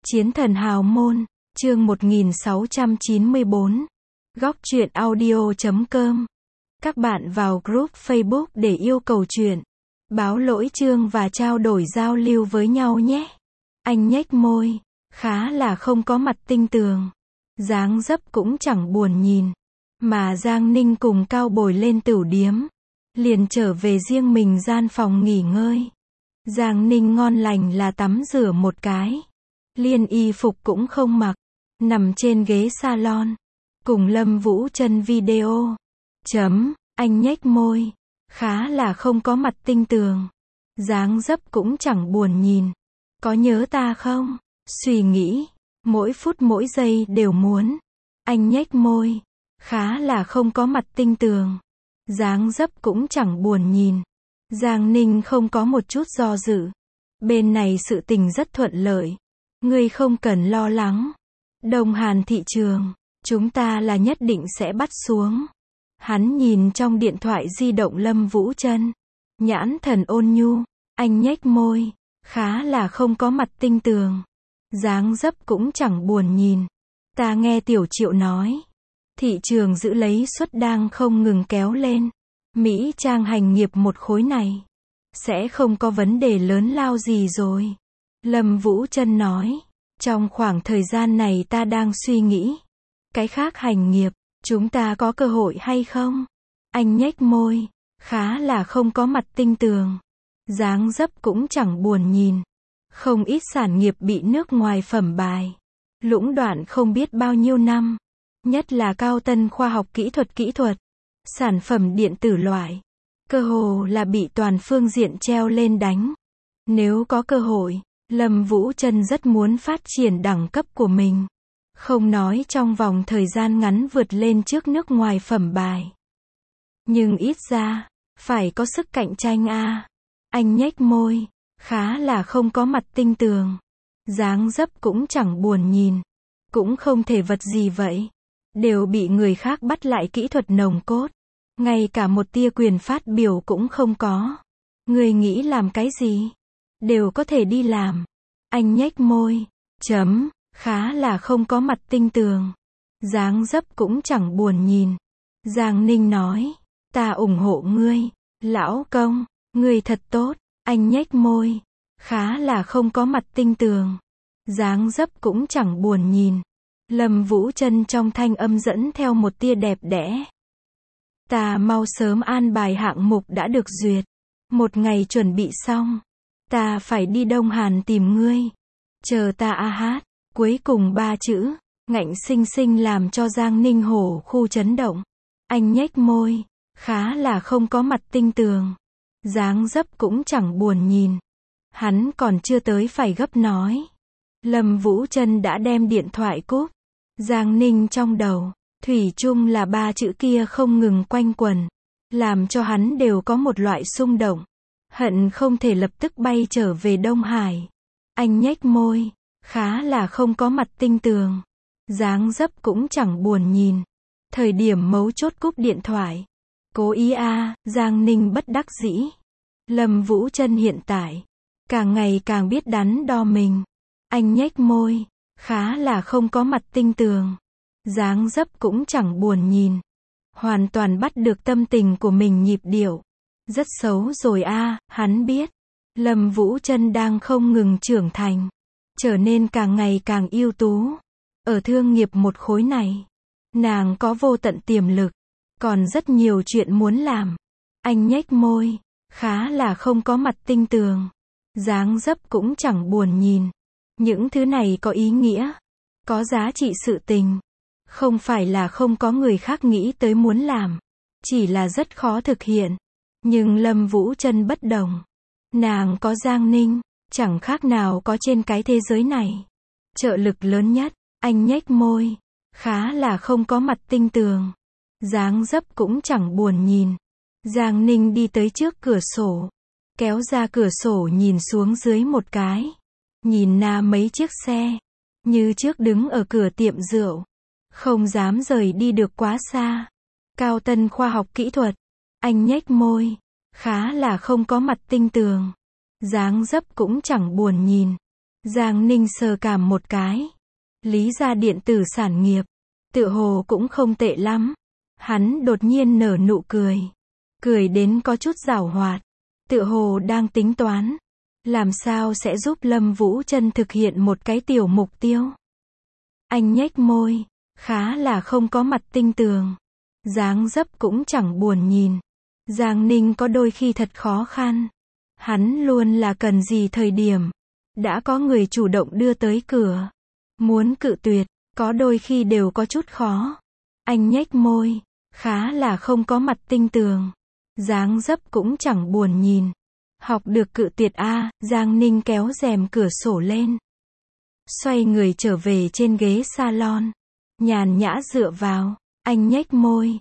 Chiến thần hào môn, chương 1694. Góc truyện audio.com. Các bạn vào group Facebook để yêu cầu truyện, báo lỗi chương và trao đổi giao lưu với nhau nhé. Anh nhếch môi, khá là không có mặt tinh tường. Dáng dấp cũng chẳng buồn nhìn. Mà Giang Ninh cùng Cao Bồi lên tửu điếm, liền trở về riêng mình gian phòng nghỉ ngơi. Giang Ninh ngon lành là tắm rửa một cái, liền y phục cũng không mặc, nằm trên ghế salon, cùng Lâm Vũ Trân video. Anh nhếch môi, khá là không có mặt tinh tường. Dáng dấp cũng chẳng buồn nhìn. Có nhớ ta không? Suy nghĩ, mỗi phút mỗi giây đều muốn. Anh nhếch môi, khá là không có mặt tinh tường. Dáng dấp cũng chẳng buồn nhìn. Giang Ninh không có một chút do dự. Bên này sự tình rất thuận lợi. Ngươi không cần lo lắng. Đông Hàn thị trường, chúng ta là nhất định sẽ bắt xuống. Hắn nhìn trong điện thoại di động Lâm Vũ Trân. Nhãn thần ôn nhu, anh nhếch môi, khá là không có mặt tinh tường. Dáng dấp cũng chẳng buồn nhìn. Ta nghe Tiểu Triệu nói, thị trường giữ lấy suất đang không ngừng kéo lên. Mỹ trang hành nghiệp một khối này sẽ không có vấn đề lớn lao gì rồi. Lâm Vũ Trân nói, trong khoảng thời gian này ta đang suy nghĩ, cái khác hành nghiệp, chúng ta có cơ hội hay không? Anh nhếch môi, khá là không có mặt tinh tường. Dáng dấp cũng chẳng buồn nhìn. Không ít sản nghiệp bị nước ngoài phẩm bài, lũng đoạn không biết bao nhiêu năm. Nhất là cao tân khoa học kỹ thuật, sản phẩm điện tử loại, cơ hồ là bị toàn phương diện treo lên đánh. Nếu có cơ hội, Lâm Vũ Trân rất muốn phát triển đẳng cấp của mình. Không nói trong vòng thời gian ngắn vượt lên trước nước ngoài phẩm bài, nhưng ít ra phải có sức cạnh tranh a. Anh nhếch môi, khá là không có mặt tinh tường. Dáng dấp cũng chẳng buồn nhìn. Cũng không thể vật gì vậy. Đều bị người khác bắt lại kỹ thuật nồng cốt. Ngay cả một tia quyền phát biểu cũng không có. Người nghĩ làm cái gì? Đều có thể đi làm. Anh nhếch môi. Khá là không có mặt tinh tường. Dáng dấp cũng chẳng buồn nhìn. Giang Ninh nói, ta ủng hộ ngươi. Lão công, ngươi thật tốt. Anh nhếch môi, khá là không có mặt tinh tường. Dáng dấp cũng chẳng buồn nhìn. Lâm Vũ Trân trong thanh âm dẫn theo một tia đẹp đẽ. Ta mau sớm an bài hạng mục đã được duyệt. Một ngày chuẩn bị xong, ta phải đi Đông Hàn tìm ngươi. Chờ ta a hát. Cuối cùng 3 chữ, ngạnh sinh sinh làm cho Giang Ninh hổ khu chấn động. Anh nhếch môi, khá là không có mặt tinh tường. Dáng dấp cũng chẳng buồn nhìn. Hắn còn chưa tới phải gấp nói. Lâm Vũ Trân đã đem điện thoại cúp. Giang Ninh trong đầu, thủy chung là 3 chữ kia không ngừng quanh quẩn, làm cho hắn đều có một loại xung động. Hận không thể lập tức bay trở về Đông Hải. Anh nhếch môi, khá là không có mặt tinh tường. Dáng dấp cũng chẳng buồn nhìn. Thời điểm mấu chốt cúp điện thoại. Cố ý a. Giang Ninh bất đắc dĩ. Lâm Vũ Trân hiện tại càng ngày càng biết đắn đo mình. Anh nhếch môi, khá là không có mặt tinh tường. Dáng dấp cũng chẳng buồn nhìn. Hoàn toàn bắt được tâm tình của mình nhịp điệu. Rất xấu rồi a. Hắn biết Lâm Vũ Trân đang không ngừng trưởng thành, trở nên càng ngày càng ưu tú. Ở thương nghiệp một khối này, nàng có vô tận tiềm lực, còn rất nhiều chuyện muốn làm. Anh nhếch môi, khá là không có mặt tinh tường. Dáng dấp cũng chẳng buồn nhìn. Những thứ này có ý nghĩa, có giá trị sự tình. Không phải là không có người khác nghĩ tới muốn làm, chỉ là rất khó thực hiện. Nhưng Lâm Vũ Trân bất đồng. Nàng có Giang Ninh, chẳng khác nào có trên cái thế giới này. Trợ lực lớn nhất. Anh nhếch môi, khá là không có mặt tinh tường. Dáng dấp cũng chẳng buồn nhìn. Giang Ninh đi tới trước cửa sổ, kéo ra cửa sổ nhìn xuống dưới một cái. Nhìn mấy chiếc xe, như trước đứng ở cửa tiệm rượu. Không dám rời đi được quá xa. Cao tân khoa học kỹ thuật. Anh nhếch môi, khá là không có mặt tinh tường. Dáng dấp cũng chẳng buồn nhìn. Giang Ninh sờ cảm một cái. Lý gia điện tử sản nghiệp, tựa hồ cũng không tệ lắm. Hắn đột nhiên nở nụ cười. Cười đến có chút giảo hoạt. Tựa hồ đang tính toán. Làm sao sẽ giúp Lâm Vũ Chân thực hiện một cái tiểu mục tiêu. Anh nhếch môi. Khá là không có mặt tinh tường. Dáng dấp cũng chẳng buồn nhìn. Giang Ninh có đôi khi thật khó khăn. Hắn luôn là cần gì thời điểm. Đã có người chủ động đưa tới cửa. Muốn cự tuyệt, có đôi khi đều có chút khó. Anh nhếch môi. Khá là không có mặt tinh tường. Dáng dấp cũng chẳng buồn nhìn. Học được cự tuyệt a. Giang Ninh kéo rèm cửa sổ lên. Xoay người trở về trên ghế salon. Nhàn nhã dựa vào. Anh nhếch môi.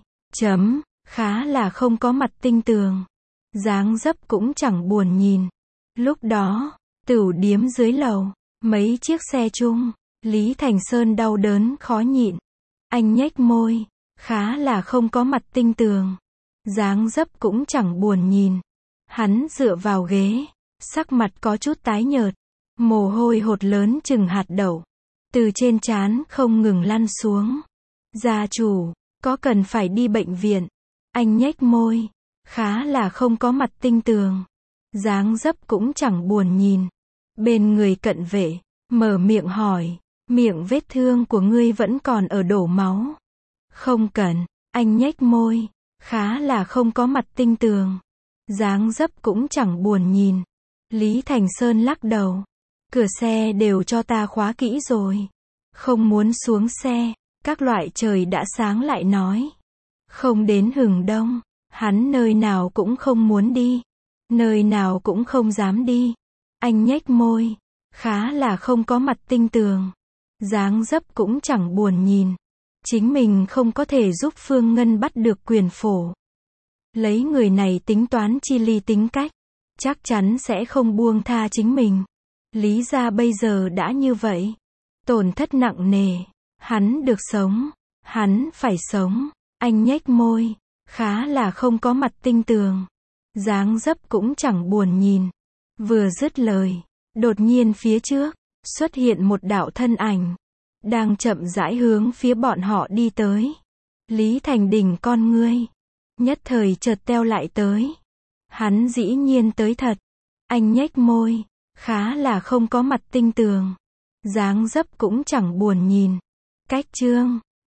Khá là không có mặt tinh tường. Dáng dấp cũng chẳng buồn nhìn. Lúc đó, tửu điếm dưới lầu, mấy chiếc xe chung, Lý Thành Sơn đau đớn khó nhịn. Anh nhếch môi. Khá là không có mặt tinh tường. Dáng dấp cũng chẳng buồn nhìn. Hắn dựa vào ghế, sắc mặt có chút tái nhợt. Mồ hôi hột lớn chừng hạt đậu. Từ trên trán không ngừng lăn xuống. Gia chủ, có cần phải đi bệnh viện? Anh nhếch môi. Khá là không có mặt tinh tường. Dáng dấp cũng chẳng buồn nhìn. Bên người cận vệ, mở miệng hỏi. Miệng vết thương của ngươi vẫn còn ở đổ máu. Không cần. Anh nhếch môi. Khá là không có mặt tinh tường. Dáng dấp cũng chẳng buồn nhìn. Lý Thành Sơn lắc đầu. Cửa xe đều cho ta khóa kỹ rồi. Không muốn xuống xe. Các loại trời đã sáng lại nói. Không đến hừng đông. Hắn nơi nào cũng không muốn đi. Nơi nào cũng không dám đi. Anh nhếch môi. Khá là không có mặt tinh tường. Dáng dấp cũng chẳng buồn nhìn. Chính mình không có thể giúp Phương Ngân bắt được quyền phổ. Lấy người này tính toán chi ly tính cách. Chắc chắn sẽ không buông tha chính mình. Lý gia bây giờ đã như vậy. Tổn thất nặng nề. Hắn được sống. Hắn phải sống. Anh nhếch môi. Khá là không có mặt tinh tường. Dáng dấp cũng chẳng buồn nhìn. Vừa dứt lời. Đột nhiên phía trước. Xuất hiện một đạo thân ảnh. Đang chậm rãi hướng phía bọn họ đi tới. Lý Thành Đình con ngươi. Nhất thời chợt teo lại tới. Hắn dĩ nhiên tới thật. Anh nhếch môi. Khá là không có mặt tinh tường. Dáng dấp cũng chẳng buồn nhìn. Cách chương